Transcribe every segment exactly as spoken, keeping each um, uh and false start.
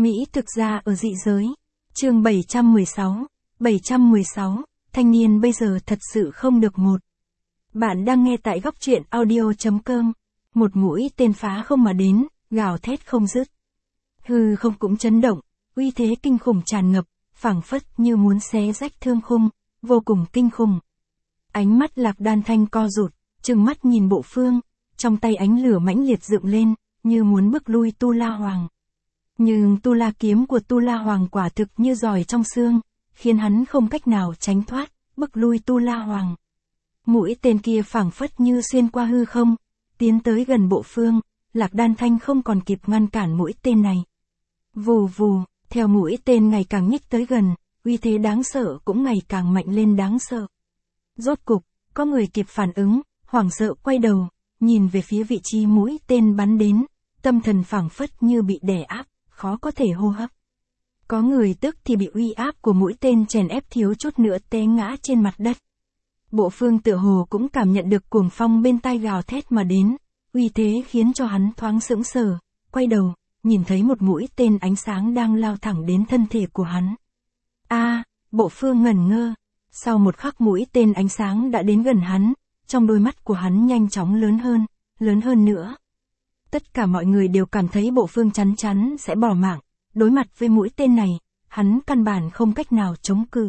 Mỹ thực ra ở dị giới. Chương bảy trăm mười sáu. bảy trăm mười sáu. Thanh niên bây giờ thật sự không được một. Bạn đang nghe tại góc truyện audio chấm com. Một mũi tên phá không mà đến, gào thét không dứt. Hư không cũng chấn động, uy thế kinh khủng tràn ngập, phảng phất như muốn xé rách thương khung, vô cùng kinh khủng. Ánh mắt Lạc Đan Thanh co rụt, trừng mắt nhìn Bộ Phương, trong tay ánh lửa mãnh liệt dựng lên, như muốn bức lui Tu La Hoàng. Nhưng Tu La kiếm của Tu La Hoàng quả thực như giỏi trong xương, khiến hắn không cách nào tránh thoát, bức lui Tu La Hoàng. Mũi tên kia phảng phất như xuyên qua hư không, tiến tới gần Bộ Phương, Lạc Đan Thanh không còn kịp ngăn cản mũi tên này. Vù vù, theo mũi tên ngày càng nhích tới gần, uy thế đáng sợ cũng ngày càng mạnh lên đáng sợ. Rốt cục, có người kịp phản ứng, hoảng sợ quay đầu, nhìn về phía vị trí mũi tên bắn đến, tâm thần phảng phất như bị đè áp, khó có thể hô hấp. Có người tức thì bị uy áp của mũi tên chèn ép thiếu chút nữa té ngã trên mặt đất. Bộ Phương tựa hồ cũng cảm nhận được cuồng phong bên tai gào thét mà đến, uy thế khiến cho hắn thoáng sững sờ, quay đầu, nhìn thấy một mũi tên ánh sáng đang lao thẳng đến thân thể của hắn. A, à, Bộ Phương ngẩn ngơ, sau một khắc mũi tên ánh sáng đã đến gần hắn, trong đôi mắt của hắn nhanh chóng lớn hơn, lớn hơn nữa. Tất cả mọi người đều cảm thấy Bộ Phương chắn chắn sẽ bỏ mạng, đối mặt với mũi tên này, hắn căn bản không cách nào chống cự.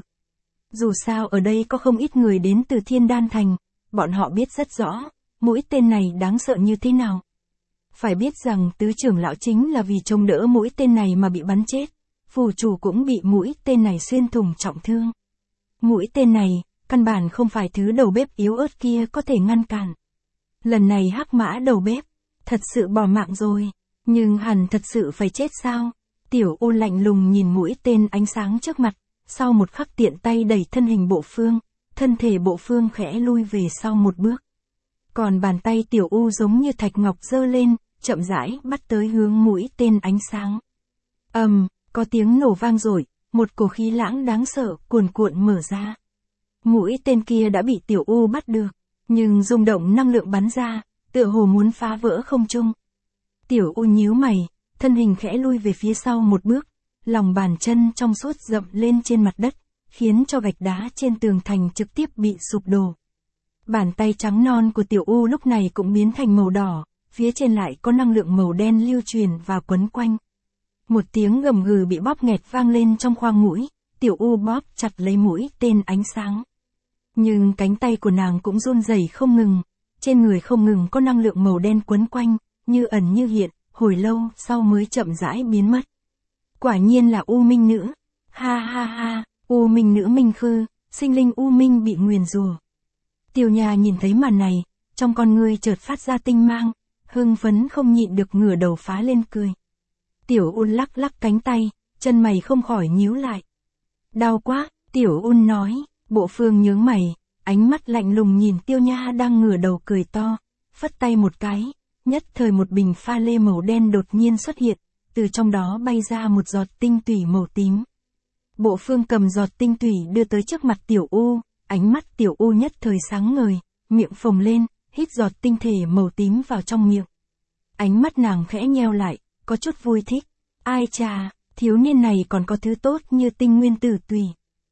Dù sao ở đây có không ít người đến từ Thiên Đan Thành, bọn họ biết rất rõ, mũi tên này đáng sợ như thế nào. Phải biết rằng tứ trưởng lão chính là vì chống đỡ mũi tên này mà bị bắn chết, phù chủ cũng bị mũi tên này xuyên thủng trọng thương. Mũi tên này, căn bản không phải thứ đầu bếp yếu ớt kia có thể ngăn cản. Lần này Hắc Mã đầu bếp, thật sự bỏ mạng rồi, nhưng hẳn thật sự phải chết sao? Tiểu U lạnh lùng nhìn mũi tên ánh sáng trước mặt, sau một khắc tiện tay đẩy thân hình Bộ Phương, thân thể Bộ Phương khẽ lui về sau một bước. Còn bàn tay Tiểu U giống như thạch ngọc giơ lên, chậm rãi bắt tới hướng mũi tên ánh sáng. Ầm, um, có tiếng nổ vang rồi, một cổ khí lãng đáng sợ cuồn cuộn mở ra. Mũi tên kia đã bị Tiểu U bắt được, nhưng rung động năng lượng bắn ra, tựa hồ muốn phá vỡ không trung. Tiểu U nhíu mày, thân hình khẽ lui về phía sau một bước, lòng bàn chân trong suốt dậm lên trên mặt đất, khiến cho gạch đá trên tường thành trực tiếp bị sụp đổ. Bàn tay trắng non của Tiểu U lúc này cũng biến thành màu đỏ, phía trên lại có năng lượng màu đen lưu truyền và quấn quanh. Một tiếng gầm gừ bị bóp nghẹt vang lên trong khoang mũi, Tiểu U bóp chặt lấy mũi tên ánh sáng. Nhưng cánh tay của nàng cũng run rẩy không ngừng, trên người không ngừng có năng lượng màu đen quấn quanh, như ẩn như hiện, hồi lâu sau mới chậm rãi biến mất. Quả nhiên là U Minh Nữ, ha ha ha, U Minh Nữ Minh Khư, sinh linh U Minh bị nguyền rủa. Tiểu Nhà nhìn thấy màn này, trong con ngươi chợt phát ra tinh mang, hưng phấn không nhịn được ngửa đầu phá lên cười. Tiểu Un lắc lắc cánh tay, chân mày không khỏi nhíu lại. Đau quá, Tiểu Un nói. Bộ Phương nhướng mày, ánh mắt lạnh lùng nhìn Tiêu Nha đang ngửa đầu cười to, phất tay một cái, nhất thời một bình pha lê màu đen đột nhiên xuất hiện, từ trong đó bay ra một giọt tinh thủy màu tím. Bộ Phương cầm giọt tinh thủy đưa tới trước mặt Tiểu U, ánh mắt Tiểu U nhất thời sáng ngời, miệng phồng lên, hít giọt tinh thể màu tím vào trong miệng. Ánh mắt nàng khẽ nheo lại, có chút vui thích. Ai chà, thiếu niên này còn có thứ tốt như tinh nguyên tử tùy.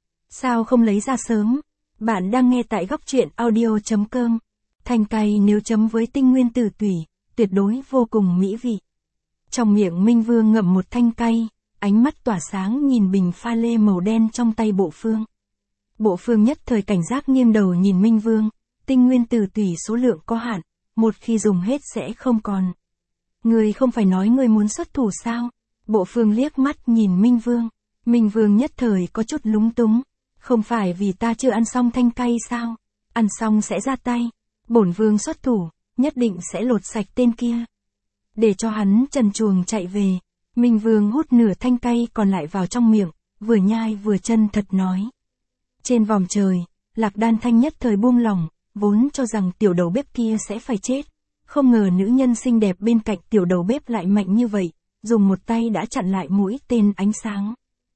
Sao không lấy ra sớm? Bạn đang nghe tại góc truyện audio chấm com. Thanh cay nếu chấm với tinh nguyên tử tùy, tuyệt đối vô cùng mỹ vị. Trong miệng Minh Vương ngậm một thanh cay, ánh mắt tỏa sáng nhìn bình pha lê màu đen trong tay Bộ Phương. Bộ Phương nhất thời cảnh giác nghiêng đầu nhìn Minh Vương, tinh nguyên tử tùy số lượng có hạn, một khi dùng hết sẽ không còn. Người không phải nói người muốn xuất thủ sao? Bộ Phương liếc mắt nhìn Minh Vương, Minh Vương nhất thời có chút lúng túng. Không phải vì ta chưa ăn xong thanh cay sao? Ăn xong sẽ ra tay. Bổn vương xuất thủ, nhất định sẽ lột sạch tên kia. Để cho hắn trần truồng chạy về. Minh Vương hút nửa thanh cay còn lại vào trong miệng, vừa nhai vừa chân thật nói. Trên vòm trời, Lạc Đan Thanh nhất thời buông lỏng, vốn cho rằng tiểu đầu bếp kia sẽ phải chết. Không ngờ nữ nhân xinh đẹp bên cạnh tiểu đầu bếp lại mạnh như vậy, dùng một tay đã chặn lại mũi tên ánh sáng.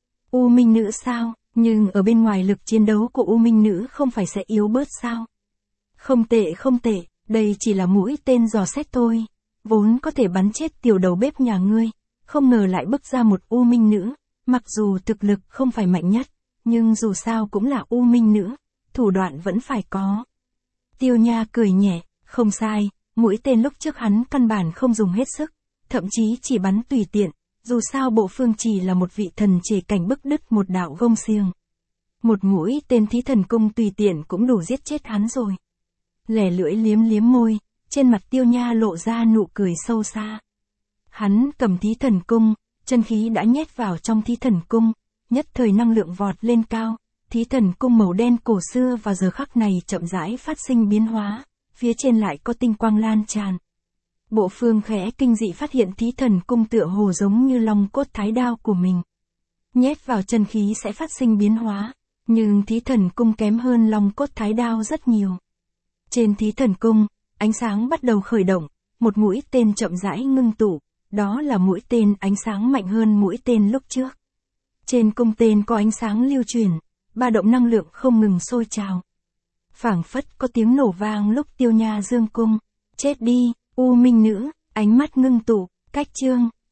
U Minh Nữ sao? Nhưng ở bên ngoài lực chiến đấu của U Minh Nữ không phải sẽ yếu bớt sao? Không tệ không tệ, đây chỉ là mũi tên dò xét thôi, vốn có thể bắn chết tiểu đầu bếp nhà ngươi, không ngờ lại bức ra một U Minh nữ, mặc dù thực lực không phải mạnh nhất, nhưng dù sao cũng là U Minh nữ, thủ đoạn vẫn phải có. Tiêu Nha cười nhẹ, không sai, mũi tên lúc trước hắn căn bản không dùng hết sức, thậm chí chỉ bắn tùy tiện, dù sao Bộ Phương chỉ là một vị thần chỉ cảnh bức đứt một đạo gông xiềng. Một mũi tên Thí Thần Cung tùy tiện cũng đủ giết chết hắn rồi. Lẻ lưỡi liếm liếm môi, trên mặt Tiêu Nha lộ ra nụ cười sâu xa. Hắn cầm Thí Thần Cung, chân khí đã nhét vào trong Thí Thần Cung, nhất thời năng lượng vọt lên cao, Thí Thần Cung màu đen cổ xưa vào giờ khắc này chậm rãi phát sinh biến hóa, phía trên lại có tinh quang lan tràn. Bộ Phương khẽ kinh dị phát hiện Thí Thần Cung tựa hồ giống như long cốt thái đao của mình. Nhét vào chân khí sẽ phát sinh biến hóa, nhưng Thí Thần Cung kém hơn long cốt thái đao rất nhiều. Trên Thí Thần Cung, ánh sáng bắt đầu khởi động, một mũi tên chậm rãi ngưng tụ, đó là mũi tên ánh sáng mạnh hơn mũi tên lúc trước. Trên cung tên có ánh sáng lưu truyền, ba động năng lượng không ngừng sôi trào. Phảng phất có tiếng nổ vang lúc Tiêu Nha dương cung. Chết đi, U Minh nữ, ánh mắt ngưng tụ, cách chương,